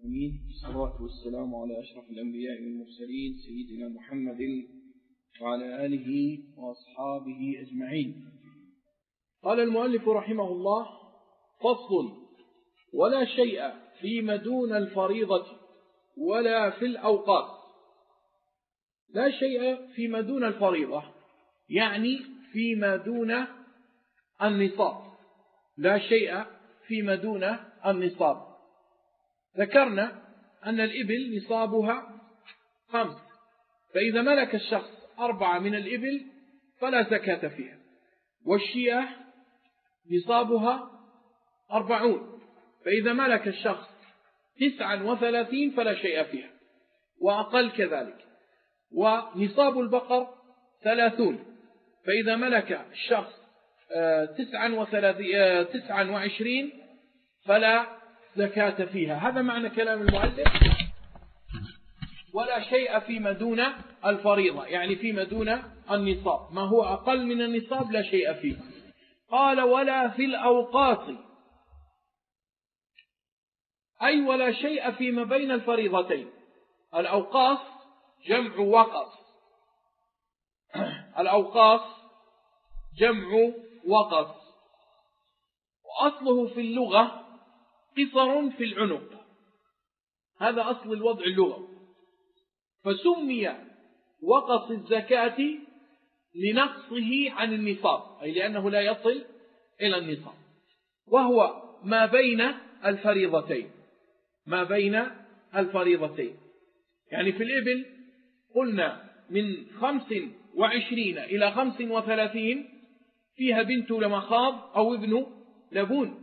العالمين، والصلاة والسلام على أشرف الأنبياء والمرسلين سيدنا محمد وعلى آله وأصحابه أجمعين. قال المؤلف رحمه الله: فصل: ولا شيء فيما دون الفريضة ولا في الأوقات. لا شيء فيما دون الفريضة يعني فيما دون النصاب، لا شيء فيما دون النصاب. ذكرنا أن الإبل نصابها 5، فإذا ملك الشخص 4 من الإبل فلا زكاة فيها، والشياه نصابها 40، فإذا ملك الشخص 39 فلا شيء فيها، وأقل كذلك. ونصاب البقر 30، فإذا ملك الشخص 29 فلا زكاة فيها. هذا معنى كلام المؤلف: ولا شيء فيما دون الفريضة، يعني فيما دون النصاب، ما هو أقل من النصاب لا شيء فيه. قال: ولا في الأوقات، أي ولا شيء فيما بين الفريضتين. الأوقاص جمع وقص، الأوقاص جمع وقص، وأصله في اللغة قصر في العنق، هذا أصل الوضع اللغوي، فسمي وقص الزكاة لنقصه عن النصاب، أي لأنه لا يصل إلى النصاب، وهو ما بين الفريضتين، ما بين الفريضتين. يعني في الإبل قلنا من 25 إلى 35 فيها بنت لمخاض أو ابن لبون،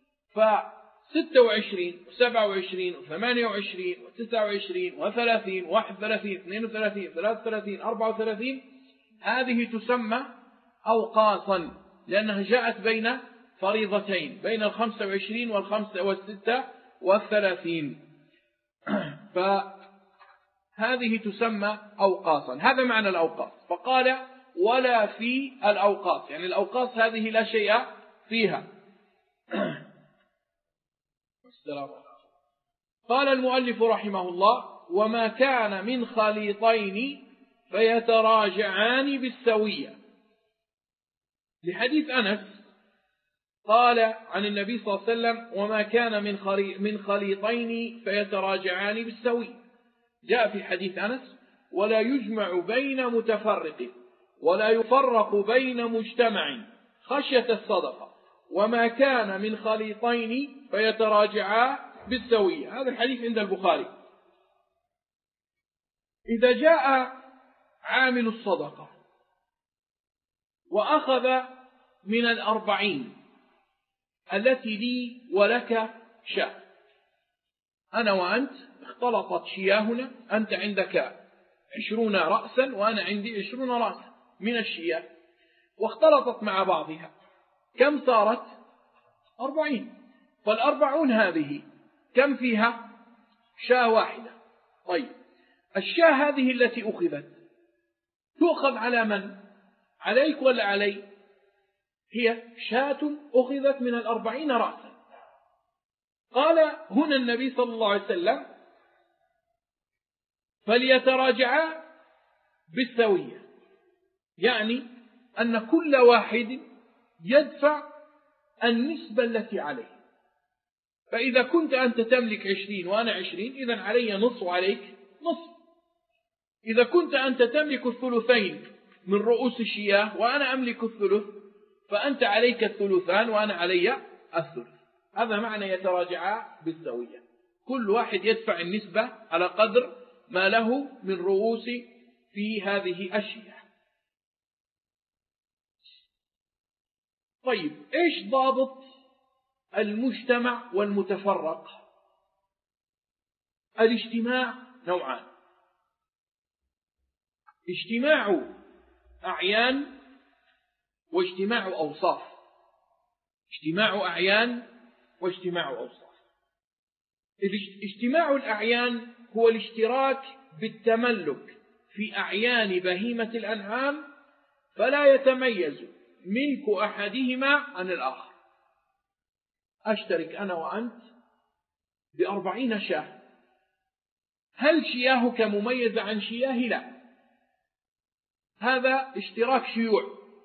ف26 و27 و28 و29 و30 و31 32 33 34 هذه تسمى أوقاصا، لأنها جاءت بين فريضتين، بين 25 و36، فهذه تسمى أوقاصا. هذا معنى الأوقاص. فقال: ولا في الأوقاص، يعني الأوقاص هذه لا شيء فيها. قال المؤلف رحمه الله: وما كان من خليطين فيتراجعان بالسوية. لحديث أنس قال عن النبي صلى الله عليه وسلم: وما كان من خليطين فيتراجعان بالسوية. جاء في حديث أنس: ولا يجمع بين متفرق ولا يفرق بين مجتمع خشية الصدقة، وما كان من خليطين فيتراجعا بالسوية. هذا الحديث عند البخاري. إذا جاء عامل الصدقة وأخذ من 40 التي لي ولك شاة، أنا وأنت اختلطت شياهنا، أنت عندك 20 رأسا وأنا عندي 20 رأسا من الشياه، واختلطت مع بعضها، كم صارت؟ 40. فال40 هذه كم فيها؟ شاة واحدة. طيب، الشاة هذه التي أخذت تؤخذ على من؟ عليك ولا علي؟ هي شاة أخذت من 40 رأسا. قال هنا النبي صلى الله عليه وسلم: فليتراجعا بالسوية، يعني أن كل واحد يدفع النسبة التي عليه. فإذا كنت أنت تملك 20 وأنا 20، إذن علي نصف وعليك نصف. إذا كنت أنت تملك الثلثين من رؤوس الشياه وأنا أملك الثلث، فأنت عليك الثلثان وأنا علي الثلث. هذا معنى يتراجعا بالسوية، كل واحد يدفع النسبة على قدر ما له من رؤوس في هذه الشياه. طيب، إيش ضابط المجتمع والمتفرق؟ الاجتماع نوعان: اجتماع أعيان واجتماع أوصاف. اجتماع أعيان واجتماع أوصاف. اجتماع الأعيان هو الاشتراك بالتملك في أعيان بهيمة الأنعام، فلا يتميز ملك أحدهما عن الآخر. أشترك أنا وأنت ب40 شاة، هل شياهك مميزة عن شياهي؟ لا، هذا اشتراك شيوع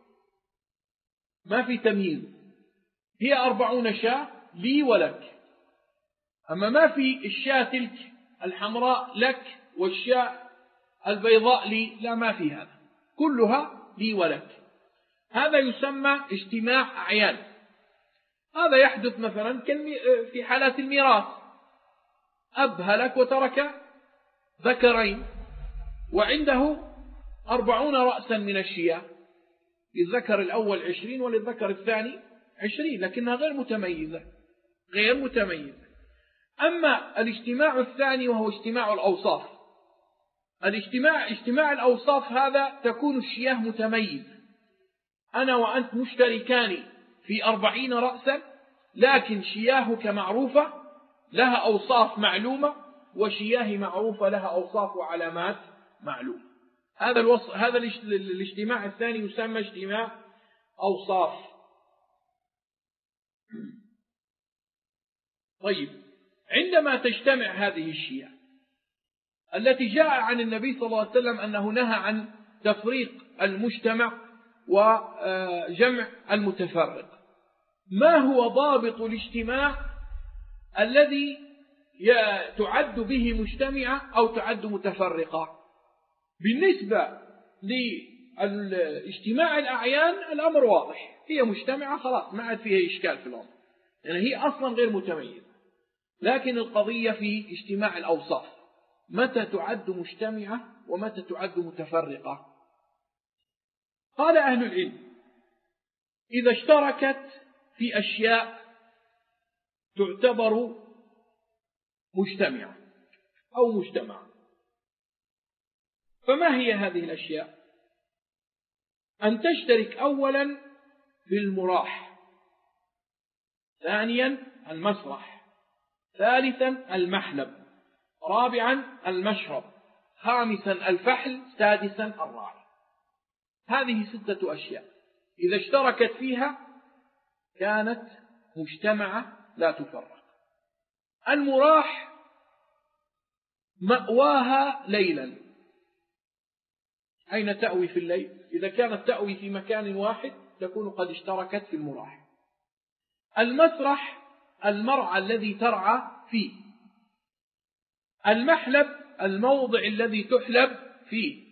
ما في تمييز، هي 40 شاة لي ولك، أما ما في الشاة تلك الحمراء لك والشاة البيضاء لي، لا، ما في هذا، كلها لي ولك. هذا يسمى اجتماع أعيان. هذا يحدث مثلا في حالات الميراث، أب هلك وترك ذكرين وعنده 40 رأسا من الشياه، للذكر الأول 20 وللذكر الثاني 20، لكنها غير متميزة. أما الاجتماع الثاني وهو اجتماع الأوصاف، اجتماع الأوصاف هذا تكون الشياه متميزة، أنا وأنت مشتركان في 40 رأسا، لكن شياهك معروفة لها أوصاف معلومة، وشياه معروفة لها أوصاف وعلامات معلومة. هذا الاجتماع الثاني يسمى اجتماع أوصاف. طيب، عندما تجتمع هذه الشياه التي جاء عن النبي صلى الله عليه وسلم أنه نهى عن تفريق المجتمع وجمع المتفرق، ما هو ضابط الاجتماع الذي تعد به مجتمعة أو تعد متفرقة؟ بالنسبة لاجتماع الأعيان الأمر واضح، هي مجتمعة خلاص، ما عاد فيها إشكال في الأمر، يعني هي أصلا غير متميزة. لكن القضية في اجتماع الأوصاف، متى تعد مجتمعة ومتى تعد متفرقة؟ قال أهل العلم: إذا اشتركت في أشياء تعتبر مجتمعة أو مجتمع. فما هي هذه الأشياء؟ أن تشترك أولا في المراح، ثانيا المسرح، ثالثا المحلب، رابعا المشرب، خامسا الفحل، سادسا الراعي. هذه 6 أشياء إذا اشتركت فيها كانت مجتمعة لا تفرق. المراح مأواها ليلا، أين تأوي في الليل؟ إذا كانت تأوي في مكان واحد تكون قد اشتركت في المراح. المسرح المرعى الذي ترعى فيه. المحلب الموضع الذي تحلب فيه.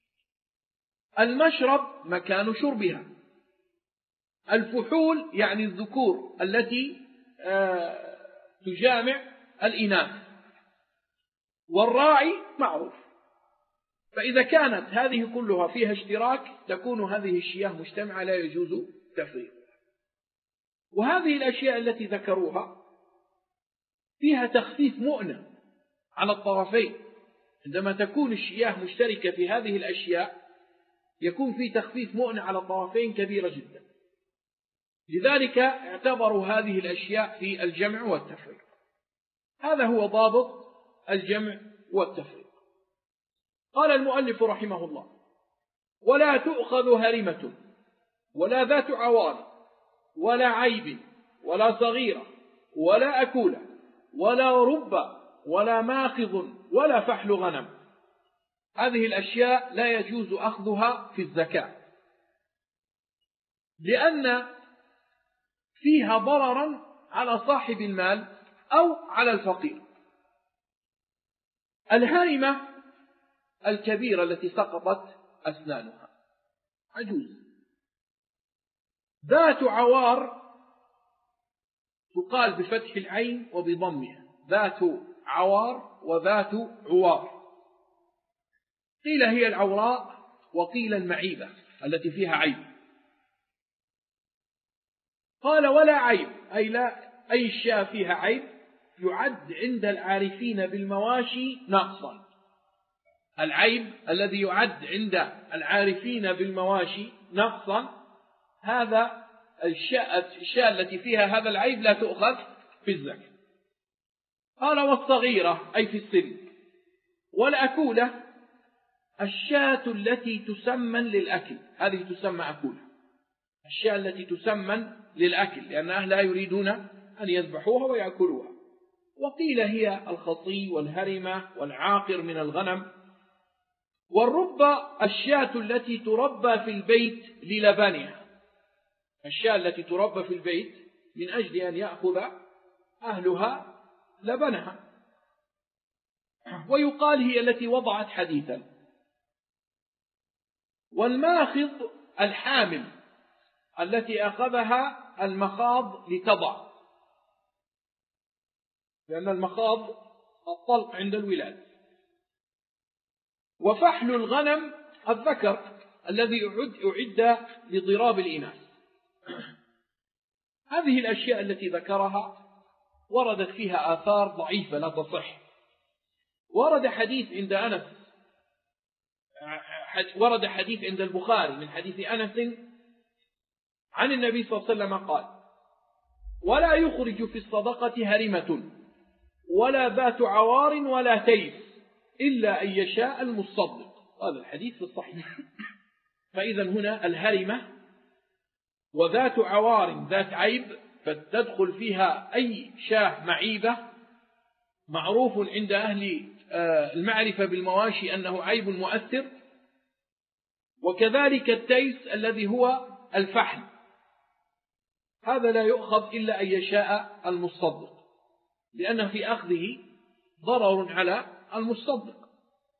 المشرب مكان شربها. الفحول يعني الذكور التي تجامع الإناث. والراعي معروف. فإذا كانت هذه كلها فيها اشتراك تكون هذه الشياه مجتمعة لا يجوز تفريقها. وهذه الأشياء التي ذكروها فيها تخفيف مؤنة على الطرفين. عندما تكون الشياه مشتركة في هذه الأشياء يكون في تخفيف مؤنة على الطرفين كبيرة جدا، لذلك اعتبروا هذه الأشياء في الجمع والتفريق. هذا هو ضابط الجمع والتفريق. قال المؤلف رحمه الله: ولا تؤخذ هرمة ولا ذات عوار ولا عيب ولا صغيرة ولا أكولة ولا رب ولا ماخذ ولا فحل غنم. هذه الأشياء لا يجوز أخذها في الزكاة، لأن فيها ضررا على صاحب المال أو على الفقير. الهرمة الكبيرة التي سقطت أسنانها عجوز. ذات عوار تقال بفتح العين وبضمها، ذات عوار وذات عوار. قيل هي العوراء وقيل المعيبة التي فيها عيب. قال: ولا عيب، أي لا أي شيء فيها عيب يعد عند العارفين بالمواشي ناقصا. العيب الذي يعد عند العارفين بالمواشي نقصا، هذا الشاة التي فيها هذا العيب لا تؤخذ في الزكاة. قال: والصغيرة أي في السن. والأكولة الشاة التي تسمن للأكل، هذه تسمى أكولة، الشاة التي تسمن للأكل، لأن أهلها يريدون أن يذبحوها ويأكلوها. وقيل هي الخصي والهرمة والعاقر من الغنم. والربة الشاة التي تربى في البيت للبنها، الشاة التي تربى في البيت من أجل أن يأخذ أهلها لبنها، ويقال هي التي وضعت حديثا. والماخض الحامل التي أخذها المخاض لتضع، لأن المخاض الطلق عند الولادة. وفحل الغنم الذكر الذي أعد لضراب الإناث. هذه الأشياء التي ذكرها وردت فيها آثار ضعيفة لا تصح. ورد حديث عند أنس، ورد حديث عند البخاري من حديث أنس عن النبي صلى الله عليه وسلم قال: ولا يخرج في الصدقة هرمة ولا ذات عوار ولا تيس إلا أن يشاء المصدق. هذا الحديث في الصحيح. فإذا هنا الهرمة وذات عوار ذات عيب، فتدخل فيها أي شاة معيبة معروف عند أهل المعرفة بالمواشي أنه عيب مؤثر. وكذلك التيس الذي هو الفحل، هذا لا يؤخذ إلا أن يشاء المصدق، لأن في أخذه ضرر على المصدق.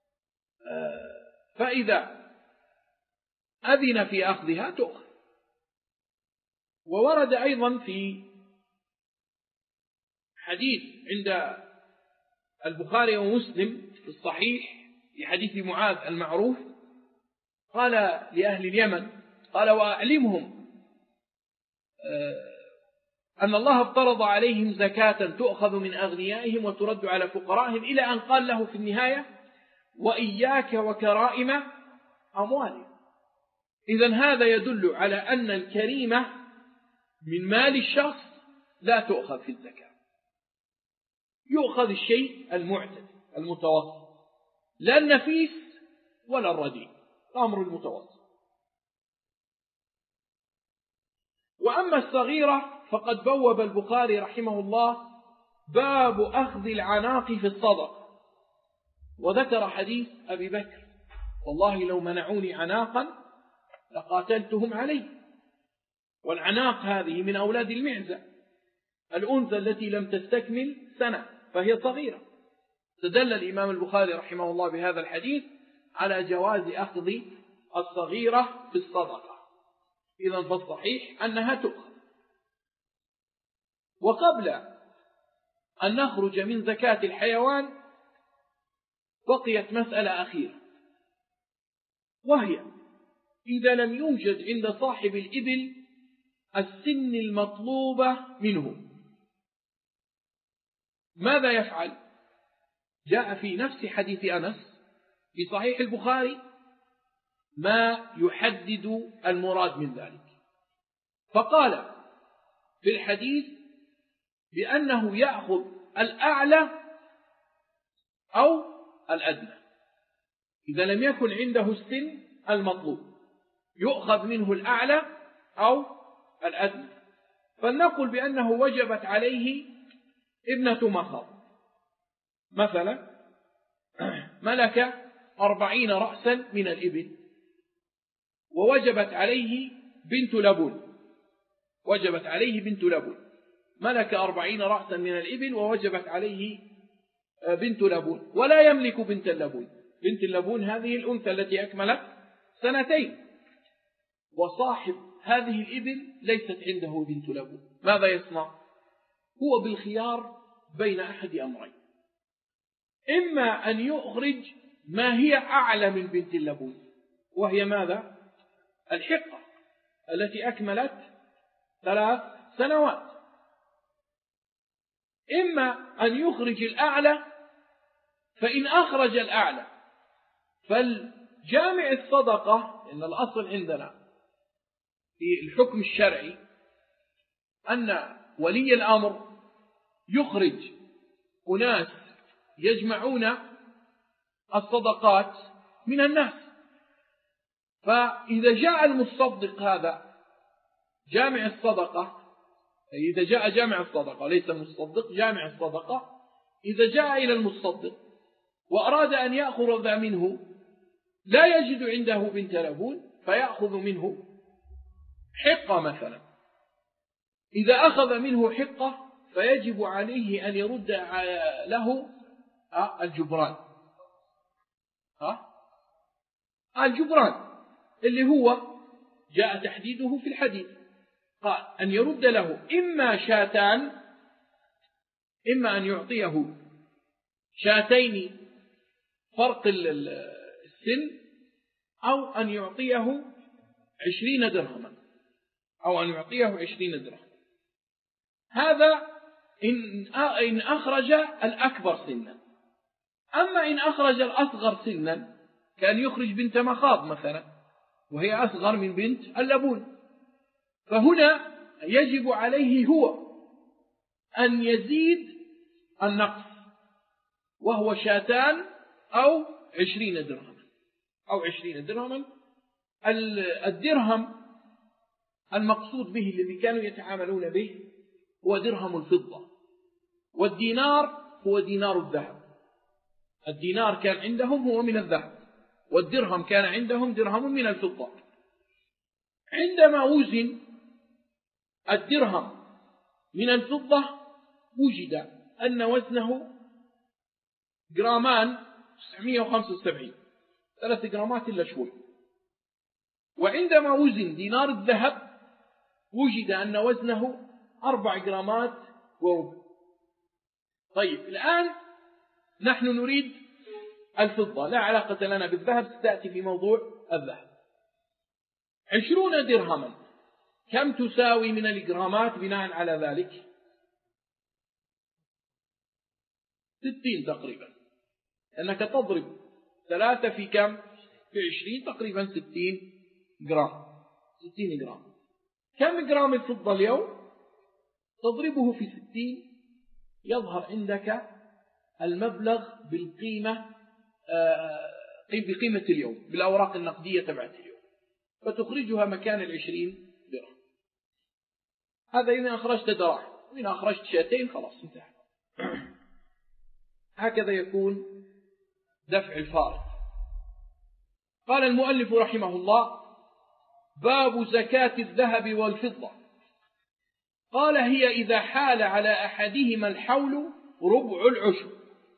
فإذا أذن في أخذها تؤخذ. وورد أيضا في حديث عند البخاري ومسلم في الصحيح في حديث معاذ المعروف، قال لأهل اليمن: قال: وأعلمهم أن الله افترض عليهم زكاة تؤخذ من أغنيائهم وترد على فقرائهم، إلى أن قال له في النهاية: وإياك وكرائم أموالهم. إذن هذا يدل على أن الكريمة من مال الشخص لا تؤخذ في الزكاة، يؤخذ الشيء المعتدل المتوسط، لا النفيس ولا الرديء، الأمر المتوسط. وأما الصغيرة فقد بوب البخاري رحمه الله باب أخذ العناق في الصدقة، وذكر حديث أبي بكر: والله لو منعوني عناقا لقاتلتهم عليه. والعناق هذه من أولاد المعزة، الأنثى التي لم تستكمل سنة فهي صغيرة. استدل الإمام البخاري رحمه الله بهذا الحديث على جواز أخذ الصغيرة في الصدقة. إذن فالصحيح أنها تؤخذ. وقبل أن نخرج من زكاة الحيوان بقيت مسألة أخيرة، وهي إذا لم يوجد عند صاحب الإبل السن المطلوبة منه ماذا يفعل؟ جاء في نفس حديث أنس في صحيح البخاري ما يحدد المراد من ذلك، فقال في الحديث بأنه يأخذ الأعلى أو الأدنى. إذا لم يكن عنده السن المطلوب يؤخذ منه الأعلى أو الأدنى. فلنقل بأنه وجبت عليه ابنة مخاض مثلا، ملك 40 رأسا من الإبل، ووجبت عليه بنت لبون، وجبت عليه بنت لبون، ملك 40 رأسا من الإبل ووجبت عليه بنت لبون، ولا يملك بنت اللبون. بنت اللبون هذه الأنثى التي أكملت 2 سنين، وصاحب هذه الإبل ليست عنده بنت لبون. ماذا يصنع؟ هو بالخيار بين أحد أمرين: إما أن يخرج ما هي أعلى من بنت اللبون، وهي ماذا؟ الحقة التي أكملت 3 سنوات، إما أن يخرج الأعلى. فإن أخرج الأعلى فالجامع الصدقة، إن الأصل عندنا في الحكم الشرعي أن ولي الأمر يخرج أناس يجمعون الصدقات من الناس. فإذا جاء المصدق هذا جامع الصدقة، إذا جاء جامع الصدقة ليس المصدق جامع الصدقة، إذا جاء إلى المصدق وأراد أن يأخذ منه لا يجد عنده بنت لبون فيأخذ منه حقة مثلا، إذا أخذ منه حقة فيجب عليه أن يرد له الجبران، الجبران اللي هو جاء تحديده في الحديث، قال أن يرد له إما شاتان، إما أن يعطيه شاتين فرق السن، أو أن يعطيه 20 درهما، أو أن يعطيه 20 درهم. هذا إن أخرج الأكبر سنا. أما إن أخرج الأصغر سنا كان يخرج بنت مخاض مثلا وهي أصغر من بنت اللبون، فهنا يجب عليه هو أن يزيد النقص وهو شاتان أو 20 درهما أو 20 درهما. الدرهم المقصود به الذي كانوا يتعاملون به هو درهم الفضة، والدينار هو دينار الذهب. الدينار كان عندهم هو من الذهب، والدرهم كان عندهم درهم من الفضة. عندما وزن الدرهم من الفضة وجد أن وزنه جرامان 975، 3 جرامات إلا شوي. وعندما وزن دينار الذهب وجد أن وزنه 4 جرامات وربع. طيب الآن نحن نريد الفضة، لا علاقة لنا بالذهب، ستأتي في موضوع الذهب. 20 درهما كم تساوي من الجرامات بناء على ذلك؟ 60 تقريبا، أنك تضرب 3 في كم؟ في 20، تقريبا 60 جرام. 60 جرام. كم جرام الفضة اليوم؟ تضربه في 60 يظهر عندك المبلغ بالقيمة، بقيمة اليوم، بالأوراق النقدية تبعت اليوم، فتخرجها مكان 20 درهم. هذا إذا أخرجت دراهم، وإن أخرجت شاتين خلاص انتهى. هكذا يكون دفع الفارق. قال المؤلف رحمه الله: باب زكاة الذهب والفضة. قال: هي إذا حال على أحدهما الحول ربع العشر.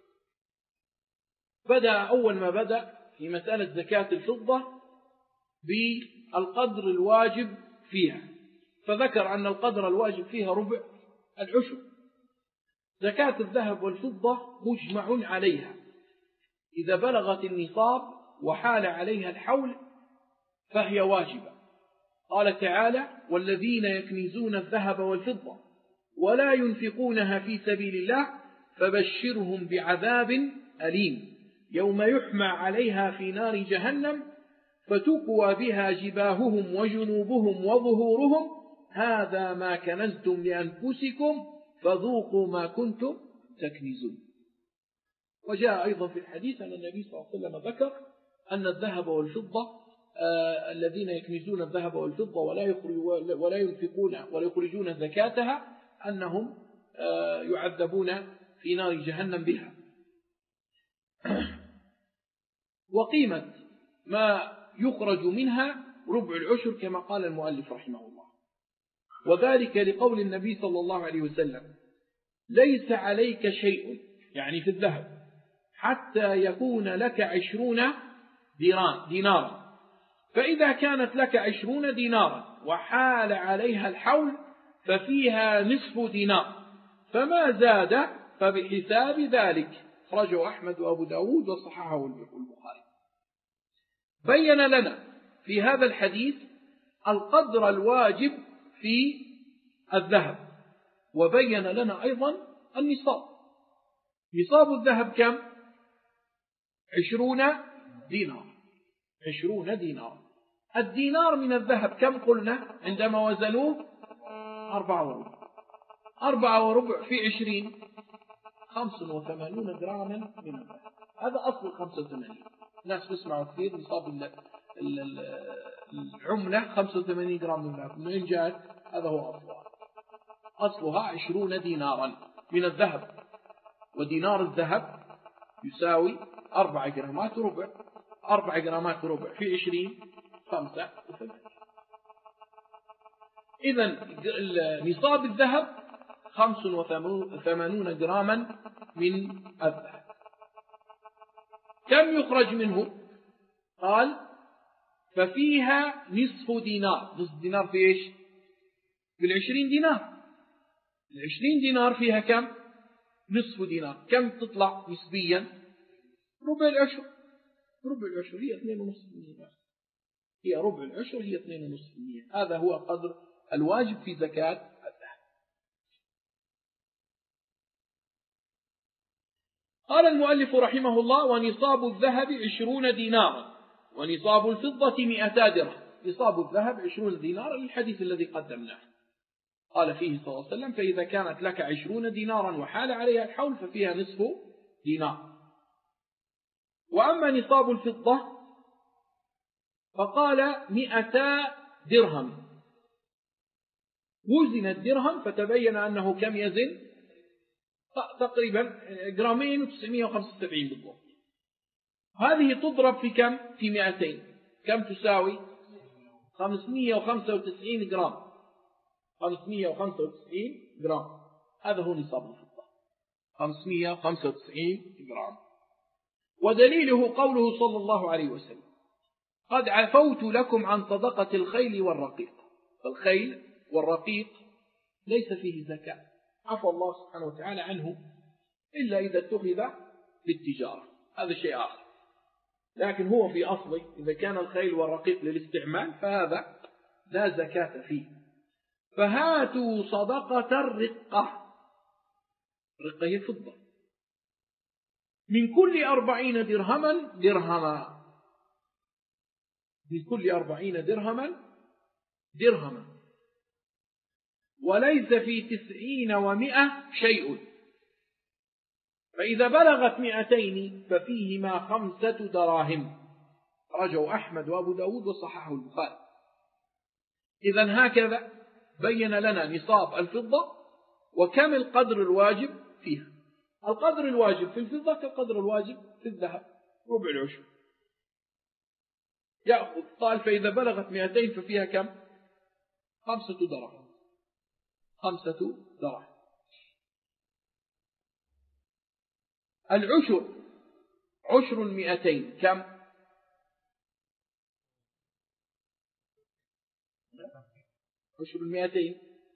بدأ أول ما بدأ في مسألة زكاة الفضة بالقدر الواجب فيها، فذكر أن القدر الواجب فيها ربع العشر. زكاة الذهب والفضة مجمع عليها، إذا بلغت النصاب وحال عليها الحول فهي واجبة. قال تعالى: والذين يكنزون الذهب والفضة ولا ينفقونها في سبيل الله فبشرهم بعذاب أليم يوم يحمى عليها في نار جهنم فتكوى بها جباههم وجنوبهم وظهورهم هذا ما كنزتم لأنفسكم فذوقوا ما كنتم تكنزون. وجاء أيضا في الحديث أن النبي صلى الله عليه وسلم ذكر أن الذهب والفضة الذين يكنزون الذهب والفضة ولا ينفقون ولا يخرجون زكاتها أنهم يعذبون في نار جهنم بها. وقيمة ما يخرج منها ربع العشر كما قال المؤلف رحمه الله، وذلك لقول النبي صلى الله عليه وسلم: ليس عليك شيء، يعني في الذهب، حتى يكون لك 20 دينارا، فإذا كانت لك 20 دينارا وحال عليها الحول ففيها نصف دينار، فما زاد فبحساب ذلك. أخرجه أحمد وأبو داود وصححه البخاري. بين لنا في هذا الحديث القدر الواجب في الذهب، وبين لنا أيضا النصاب. نصاب الذهب كم؟ 20 دينار. 20 دينار. الدينار من الذهب كم قلنا عندما وزنوه؟ 4 وربع. 4 وربع في 20 85 جراما من الذهب. هذا أصل 85. الناس تسمعوا كثير نصاب العملة 85 جرام من الذهب، من جاءت؟ هذا هو أصلها. أصلها 20 دينارا من الذهب. ودينار الذهب يساوي 4 جرامات ربع. 4 جرامات ربع في 20 85. إذن نصاب الذهب 85 جراما من الذهب. كم يخرج منه؟ قال ففيها نصف دينار. نصف دينار في إيش؟ في 20 دينار. 20 دينار فيها كم؟ نصف دينار. كم تطلع نسبيا؟ ربع العشر. ربع العشر هي 2.5%. هي ربع العشر هي 2.5%. هذا هو قدر الواجب في زكاة الذهب. قال المؤلف رحمه الله: ونصاب الذهب 20 دينارا ونصاب الفضة 200 درهم. نصاب الذهب 20 دينارا للحديث الذي قدمناه. قال فيه صلى الله عليه وسلم: فإذا كانت لك 20 دينارا وحال عليها الحول ففيها نصف دينار. وأما نصاب الفضة فقال 200 درهم. وزن الدرهم فتبين أنه كم يزن؟ تقريبا 2 جرام و975 بالضبط. هذه تضرب في كم؟ في 200. كم تساوي؟ 595 جرام. 595 جرام. هذا هو نصاب الفضة، 595 جرام. ودليله قوله صلى الله عليه وسلم: قد عفوت لكم عن صدقة الخيل والرقيق. فالخيل والرقيق ليس فيه زكاة، عفى الله سبحانه وتعالى عنه إلا إذا اتخذ للتجارة، هذا شيء آخر. لكن هو في أصله إذا كان الخيل والرقيق للاستعمال فهذا لا زكاة فيه. فهاتوا صدقة الرقة. الرقة هي فضة. من كل 40 درهما درهما. من كل 40 درهما درهما. وليس في 90 و100 شيء. فإذا بلغت 200 ففيهما 5 دراهم. رجوا أحمد وأبو داود وصححه البخاري. إذن هكذا بين لنا نصاب الفضة وكم القدر الواجب فيها. القدر الواجب في الفضة كالقدر الواجب في الذهب، ربع العشر. يأخذ قال فإذا بلغت 200 ففيها كم؟ 5 دراهم. 5 دراهم. العشر عشر 200 كم؟ عشر 200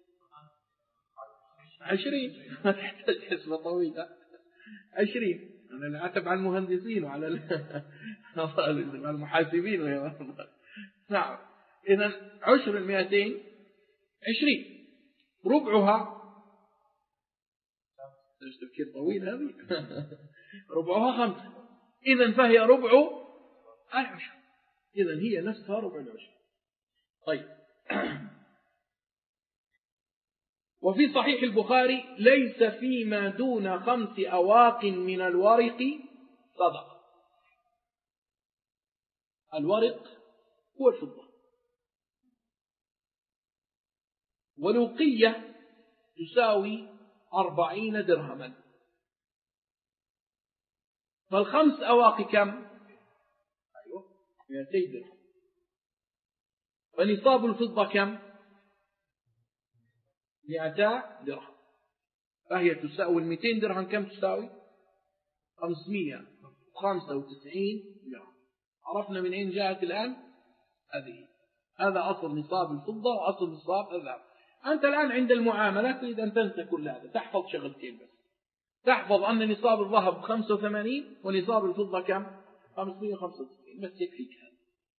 20. ما تحتاج حسبة طويلة. 20. أنا نعتب على المهندسين وعلى المحاسبين. نعم. إذن عشر 200 20. ربعها تفكير طويل هذه. ربعها 5. إذن فهي ربع العشر. إذن هي نفسها ربع العشر. طيب. وفي صحيح البخاري: ليس فيما دون 5 أواق من الورق صدقة. الورق هو الفضة. والوقية تساوي 40 درهما. فال5 أواق كم؟ أيوة 200 درهم. ونصاب الفضة كم؟ 200 درهم. فهي تساوي 200 درهم كم تساوي؟ 595 درهم. عرفنا من أين جاءت الآن؟ هذا أصل نصاب الفضة وأصل نصاب الذهب. أنت الآن عند المعاملات تريد أن تنسى كل هذا، تحفظ شغلتين بس. تحفظ أن نصاب الذهب 85 ونصاب الفضة كم؟ 595 بس يكفيك هذا.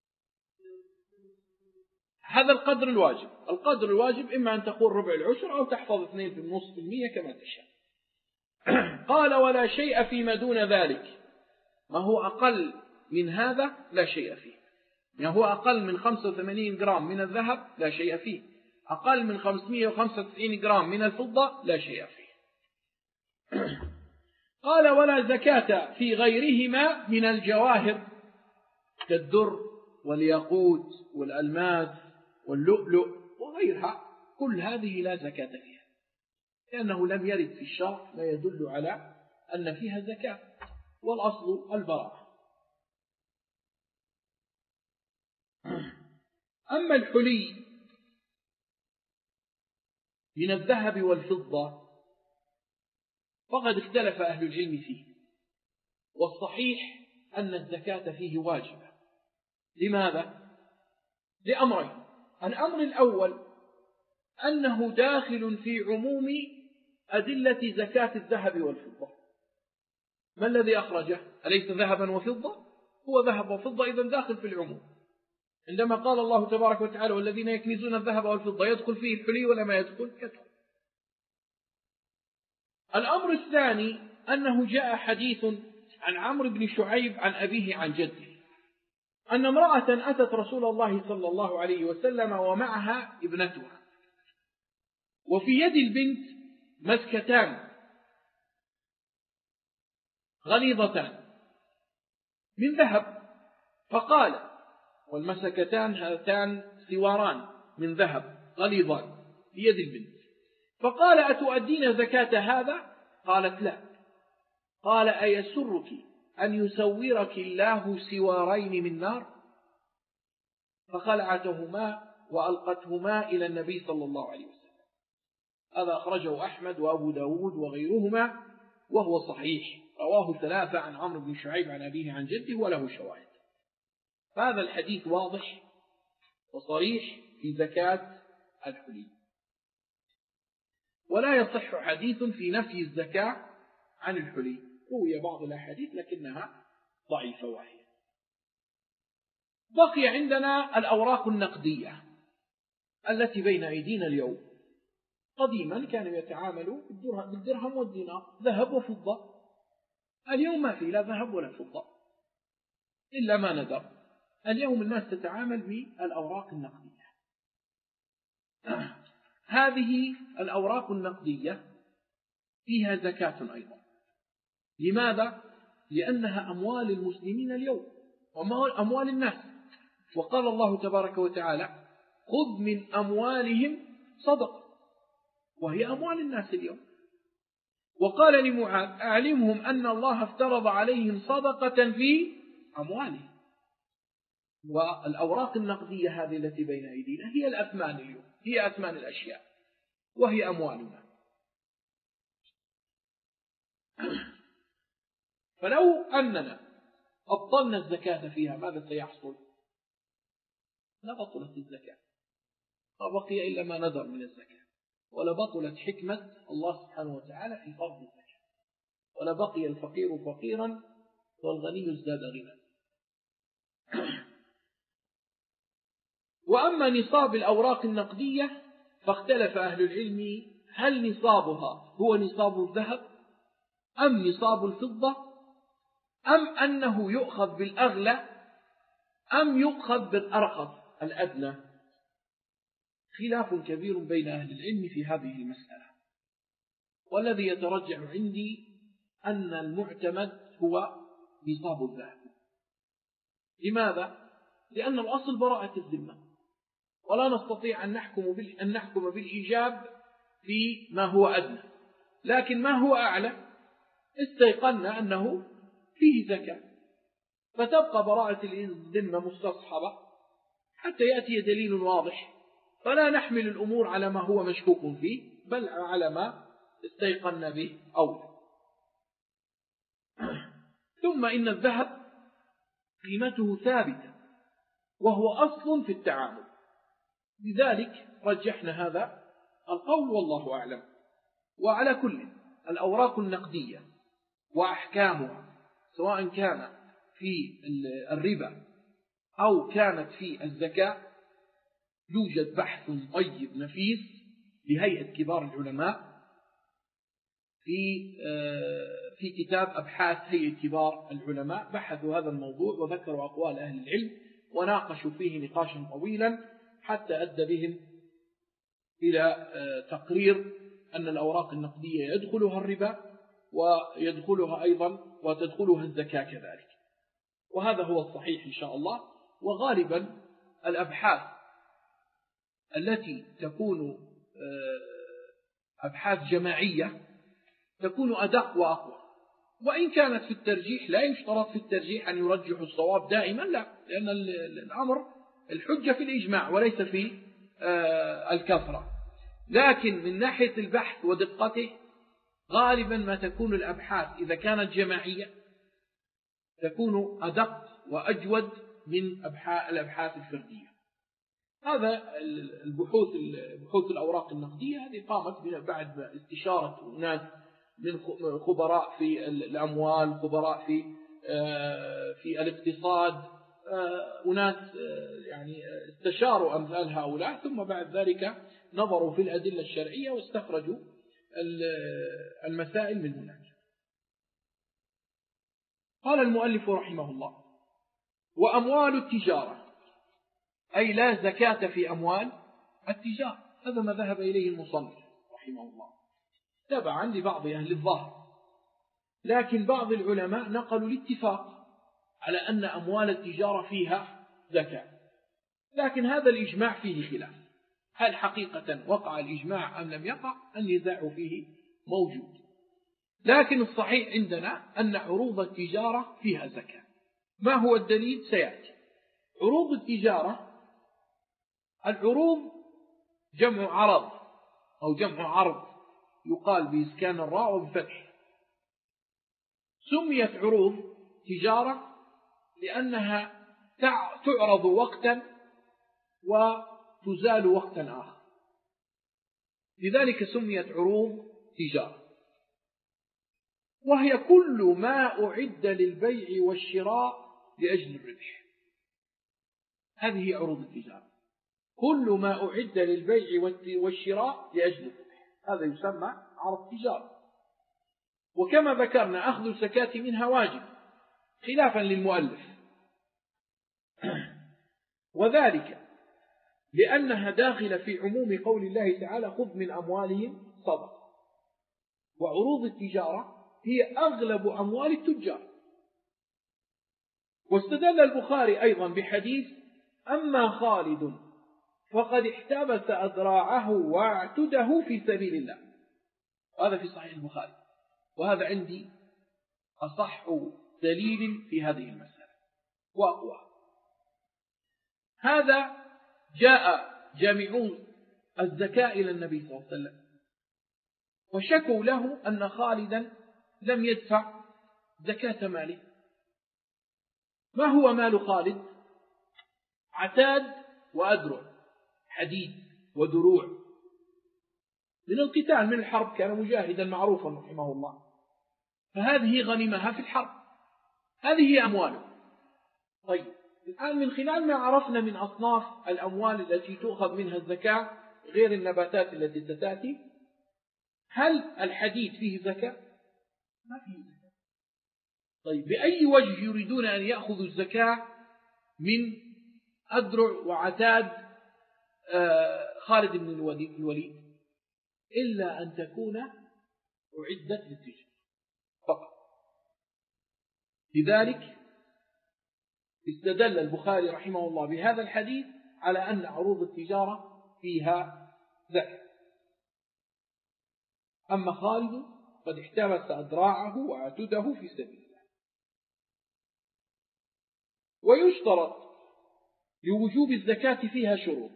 هذا القدر الواجب. القدر الواجب إما أن تقول ربع العشر أو تحفظ 2.5% كما تشاء. قال: ولا شيء فيما دون ذلك. ما هو أقل من هذا لا شيء فيه. ما هو أقل من 85 جرام من الذهب لا شيء فيه. أقل من 595 جرام من الفضة لا شيء فيه. قال: ولا زكاة في غيرهما من الجواهر كالدر والياقوت والألماس واللؤلؤ وغيرها. كل هذه لا زكاة فيها، لأنه لم يرد في الشرع ما يدل على أن فيها زكاة، والأصل البراءة. أما الحلي من الذهب والفضة فقد اختلف أهل العلم فيه، والصحيح أن الزكاة فيه واجبة. لماذا؟ لأمرين: الأمر الأول أنه داخل في عموم أدلة زكاة الذهب والفضة. ما الذي أخرجه؟ أليس ذهبا وفضة؟ هو ذهب وفضة، إذن داخل في العموم. عندما قال الله تبارك وتعالى والذين يكنزون الذهب والفضة يدخل فيه الحلي ولا ما يدخل؟ يدخل. الأمر الثاني أنه جاء حديث عن عمرو بن شعيب عن أبيه عن جده أن امرأة أتت رسول الله صلى الله عليه وسلم ومعها ابنتها، وفي يد البنت مسكتان غليظتان من ذهب، فقال: والمسكتان هاتان سواران من ذهب غليظان في يد البنت، فقال: أتؤدين زكاة هذا؟ قالت: لا. قال: أيسرك أن يسورك الله سوارين من نار؟ فخلعتهما وألقتهما إلى النبي صلى الله عليه وسلم. هذا أخرجه أحمد وأبو داود وغيرهما وهو صحيح، رواه 3 عن عمرو بن شعيب عن أبيه عن جده وله شواهد. فهذا الحديث واضح وصريح في زكاة الحلي، ولا يصح حديث في نفي الزكاة عن الحلي. روي بعض الأحاديث لكنها ضعيفة وهي. بقي عندنا الأوراق النقدية التي بين أيدينا اليوم. قديما كانوا يتعاملوا بالدرهم والدينار، ذهب وفضة. اليوم ما في لا ذهب ولا فضة إلا ما ندر. اليوم الناس تتعامل بالأوراق النقدية. هذه الأوراق النقدية فيها زكاة أيضا. لماذا؟ لأنها أموال المسلمين اليوم وأموال الناس، وقال الله تبارك وتعالى: خذ من أموالهم صدقة، وهي أموال الناس اليوم. وقال لمعاذ: أعلمهم أن الله افترض عليهم صدقة في أموالهم. والأوراق النقدية هذه التي بين أيدينا هي الأثمان اليوم، هي أثمان الأشياء وهي أموالنا. فلو أننا أبطلنا الزكاة فيها ماذا سيحصل؟ لا بطلت الزكاة، ما بقي إلا ما نذر من الزكاة، ولا بطلت حكمة الله سبحانه وتعالى في فرض الزكاة، ولا بقي الفقير فقيرا والغني ازداد غنى. وأما نصاب الأوراق النقدية فاختلف أهل العلم هل نصابها هو نصاب الذهب أم نصاب الفضة، أم أنه يؤخذ بالأغلى أم يؤخذ بالأرخص الأدنى. خلاف كبير بين أهل العلم في هذه المسألة، والذي يترجح عندي أن المعتمد هو نصاب الذهب. لماذا؟ لأن الأصل براءة الذمة، ولا نستطيع أن نحكم بالإيجاب في ما هو أدنى، لكن ما هو أعلى استيقنا أنه فيه زكاة، فتبقى براءة الذمة مستصحبة حتى يأتي دليل واضح، فلا نحمل الأمور على ما هو مشكوك فيه بل على ما استيقنا به أولا. ثم إن الذهب قيمته ثابتة وهو أصل في التعامل، لذلك رجحنا هذا القول والله أعلم. وعلى كل الأوراق النقدية وأحكامها سواء كان في الربا أو كانت في الزكاة يوجد بحث طيب نفيس لهيئة كبار العلماء في كتاب أبحاث هيئة كبار العلماء، بحثوا هذا الموضوع وذكروا أقوال أهل العلم وناقشوا فيه نقاشا طويلا حتى أدى بهم إلى تقرير أن الأوراق النقدية يدخلها الربا ويدخلها أيضا وتدخلها الزكاة كذلك، وهذا هو الصحيح إن شاء الله. وغالبا الأبحاث التي تكون أبحاث جماعية تكون أدق وأقوى، وإن كانت في الترجيح لا يشترط في الترجيح أن يرجح الصواب دائما، لا، لأن الأمر الحجة في الإجماع وليس في الكثرة. لكن من ناحية البحث ودقته غالبا ما تكون الأبحاث إذا كانت جماعية تكون أدق وأجود من الأبحاث الفردية. هذا بحوث الأوراق النقدية هذه قامت بعد استشارة ناس من خبراء في الأموال، خبراء في الاقتصاد، وناس يعني استشاروا أمثال هؤلاء، ثم بعد ذلك نظروا في الأدلة الشرعية واستخرجوا المسائل من هناك. قال المؤلف رحمه الله: وأموال التجارة، أي لا زكاة في أموال التجارة. هذا ما ذهب إليه المصنف رحمه الله تبعا لبعض أهل الظاهر، لكن بعض العلماء نقلوا الاتفاق على أن أموال التجارة فيها زكاة، لكن هذا الإجماع فيه خلاف، هل حقيقة وقع الإجماع أم لم يقع؟ النزاع فيه موجود، لكن الصحيح عندنا أن عروض التجارة فيها زكاة. ما هو الدليل؟ سيأتي. عروض التجارة، العروض جمع عرض أو جمع عرض، يقال بإسكان الراء وبفتح. سميت عروض تجارة لأنها تعرض وقتا وتزال وقتا آخر، لذلك سميت عروض تجارة. وهي كل ما أعد للبيع والشراء لأجل الربح، هذه عروض التجارة، كل ما أعد للبيع والشراء لأجل الربح، هذا يسمى عرض تجارة. وكما ذكرنا أخذ الزكاة منها واجب خلافا للمؤلف، وذلك لأنها داخلة في عموم قول الله تعالى: خذ من أموالهم صدقة. وعروض التجارة هي أغلب أموال التجار. واستدل البخاري أيضا بحديث: أما خالد فقد احتبس أذراعه واعتده في سبيل الله، هذا في صحيح البخاري، وهذا عندي أصح دليل في هذه المسألة وأقوى. هذا جاء جامعون الزكاة إلى النبي صلى الله عليه وسلم وشكوا له أن خالدا لم يدفع زكاة ماله. ما هو مال خالد؟ عتاد وأدرع، حديد ودروع من القتال، من الحرب، كان مجاهدا معروفا رحمه الله، فهذه غنمها في الحرب، هذه هي أمواله. طيب الآن من خلال ما عرفنا من أصناف الأموال التي تؤخذ منها الزكاة غير النباتات التي ستأتي، هل الحديد فيه زكاة؟ ما فيه زكاة. طيب بأي وجه يريدون أن يأخذوا الزكاة من أدرع وعتاد خالد بن الوليد؟ إلا أن تكون أعدت للتجارة فقط. لذلك استدل البخاري رحمه الله بهذا الحديث على أن عروض التجارة فيها زكاة. أما خالد قد احتبس أذراعه وعتده في سبيل الله. ويشترط لوجوب الزكاة فيها شروط.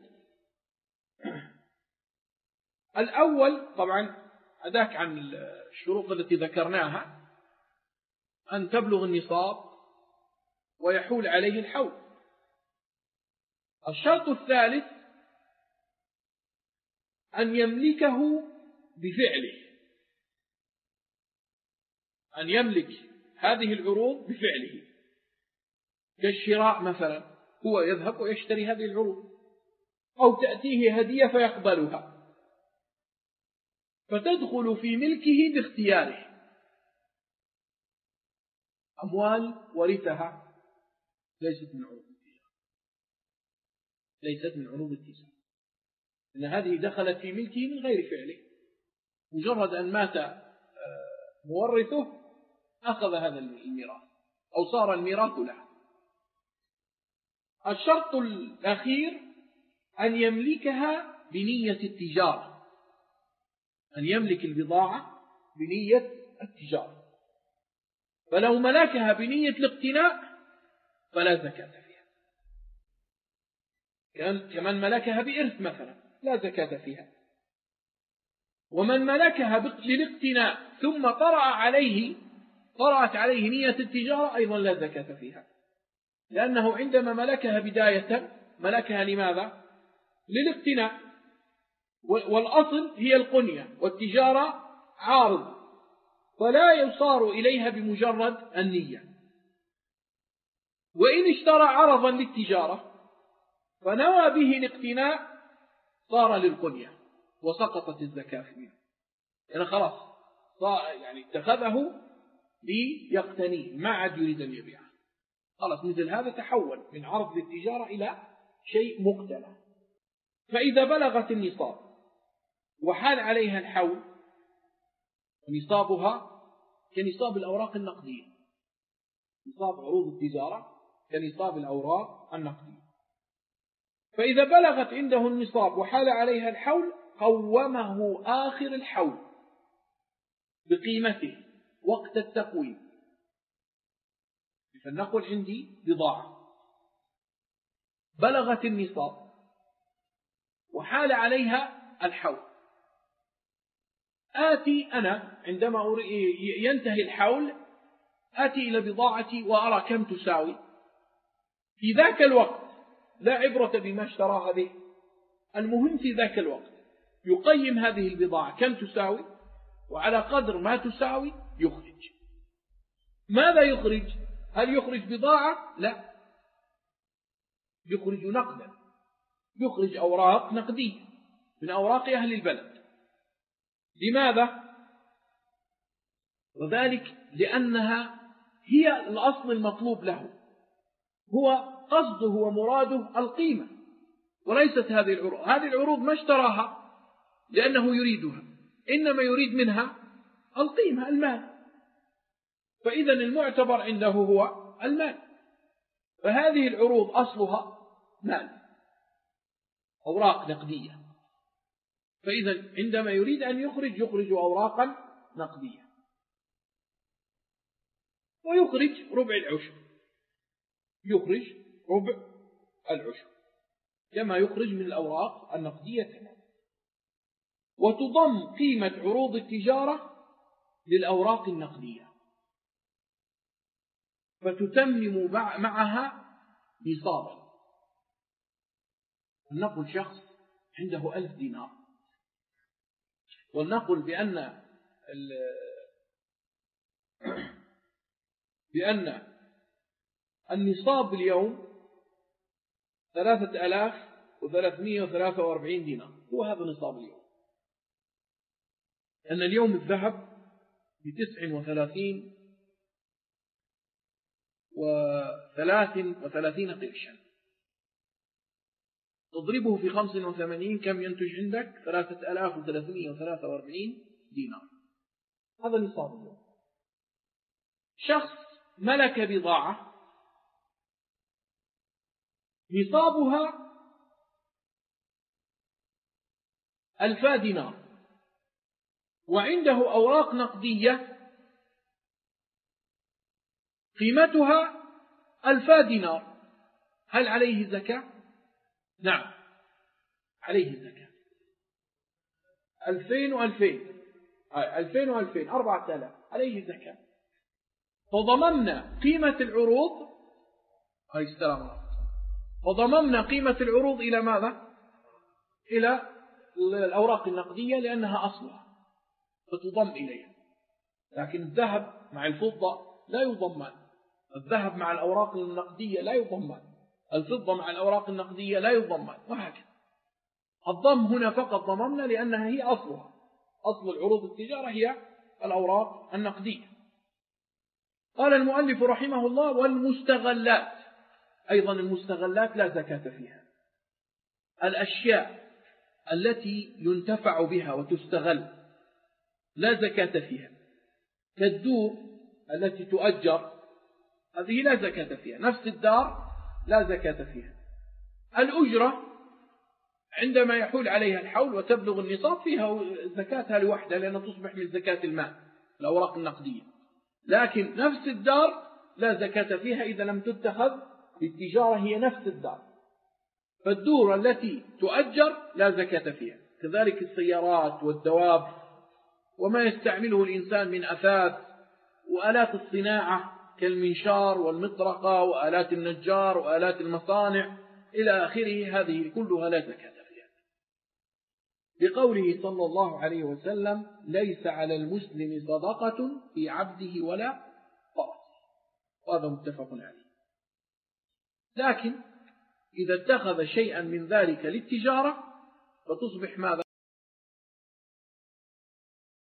الأول طبعا أداك عن الشروط التي ذكرناها، أن تبلغ النصاب ويحول عليه الحول. الشرط الثالث أن يملكه بفعله، أن يملك هذه العروض بفعله، كالشراء مثلا، هو يذهب ويشتري هذه العروض، أو تأتيه هدية فيقبلها فتدخل في ملكه باختياره. أموال ورثها ليست من عروض التجارة، ليست من عروض التجارة، إن هذه دخلت في ملكه من غير فعله، مجرد أن مات مورثه أخذ هذا الميراث أو صار الميراث له. الشرط الأخير أن يملكها بنية التجارة، أن يملك البضاعة بنية التجارة. فلو ملكها بنية الاقتناء فلا زكاة فيها، كمن ملكها بإرث مثلا لا زكاة فيها. ومن ملكها للاقتناء ثم طرأت عليه نية التجارة أيضا لا زكاة فيها، لأنه عندما ملكها بداية ملكها لماذا؟ للاقتناء، والأصل هي القنية والتجارة عارض، فلا يصار إليها بمجرد النية. وإن اشترى عرضا للتجارة فنوى به الاقتناء صار للقنية وسقطت الزكاة فيه، يعني خلاص يعني اتخذه ليقتنيه ما عاد يريد أن يبيعه، خلاص مثل هذا تحول من عرض للتجارة إلى شيء مقتنى. فإذا بلغت النصاب وحال عليها الحول، نصابها كنصاب الأوراق النقدية، نصاب عروض التجارة كنصاب الأوراق النقدية. فإذا بلغت عنده النصاب وحال عليها الحول قومه آخر الحول بقيمته وقت التقويم. فلنقل عندي بضاعة بلغت النصاب وحال عليها الحول، آتي أنا عندما ينتهي الحول آتي إلى بضاعتي وأرى كم تساوي في ذاك الوقت، لا عبرة بما اشتراها به، المهم في ذاك الوقت يقيم هذه البضاعة كم تساوي، وعلى قدر ما تساوي يخرج. ماذا يخرج؟ هل يخرج بضاعة؟ لا، يخرج نقدا، يخرج أوراق نقدية من أوراق أهل البلد. لماذا؟ وذلك لأنها هي الأصل المطلوب له، هو قصده ومراده القيمة وليست هذه العروض. هذه العروض ما اشتراها لأنه يريدها، إنما يريد منها القيمة المال، فإذا المعتبر عنده هو المال. فهذه العروض أصلها مال، أوراق نقدية، فإذا عندما يريد أن يخرج أوراقا نقدية، ويخرج ربع العشر، يخرج ربع العشر كما يخرج من الأوراق النقدية تماما. وتضم قيمة عروض التجارة للأوراق النقدية فتتمم معها نصابا. ولنقل شخص عنده 1000 دينار، ولنقل بأن النصاب اليوم 3343 دينار، هو هذا النصاب اليوم، لأن اليوم الذهب ب39 و33 قرشا، تضربه في 85 كم ينتج عندك؟ 3343 دينار، هذا نصاب اليوم. شخص ملك بضاعة نصابها 1000 دينار وعنده أوراق نقدية قيمتها 1000 دينار، هل عليه زكاة؟ نعم عليه زكاة. 2000 و2000 4000 عليه زكاة. فضممنا قيمة العروض، فضممنا قيمة العروض إلى ماذا؟ إلى الأوراق النقدية لأنها أصلها فتضم إليها. لكن الذهب مع الفضة لا يضمان، الذهب مع الأوراق النقدية لا يضمان، الفضة مع الأوراق النقدية لا يضمان، وهكذا. الضم هنا فقط ضممنا لأنها هي أصلها، أصل العروض التجارة هي الأوراق النقدية. قال المؤلف رحمه الله: والمستغلات، أيضا المستغلات لا زكاة فيها، الأشياء التي ينتفع بها وتستغل لا زكاة فيها، كالدور التي تؤجر هذه لا زكاة فيها، نفس الدار لا زكاة فيها. الأجرة عندما يحول عليها الحول وتبلغ النصاب فيها زكاتها لوحدها، لأنها تصبح من زكاة المال الأوراق النقدية. لكن نفس الدار لا زكاة فيها إذا لم تتخذ للتجارة، هي نفس الدار. فالدور التي تؤجر لا زكاة فيها. كذلك السيارات والدواب وما يستعمله الإنسان من أثاث وآلات الصناعة كالمنشار والمطرقة وآلات النجار وآلات المصانع إلى آخره، هذه كلها لا زكاة فيها، بقوله صلى الله عليه وسلم: ليس على المسلم صدقة في عبده ولا فرسه، وهذا متفق عليه. لكن إذا اتخذ شيئا من ذلك للتجارة فتصبح ماذا؟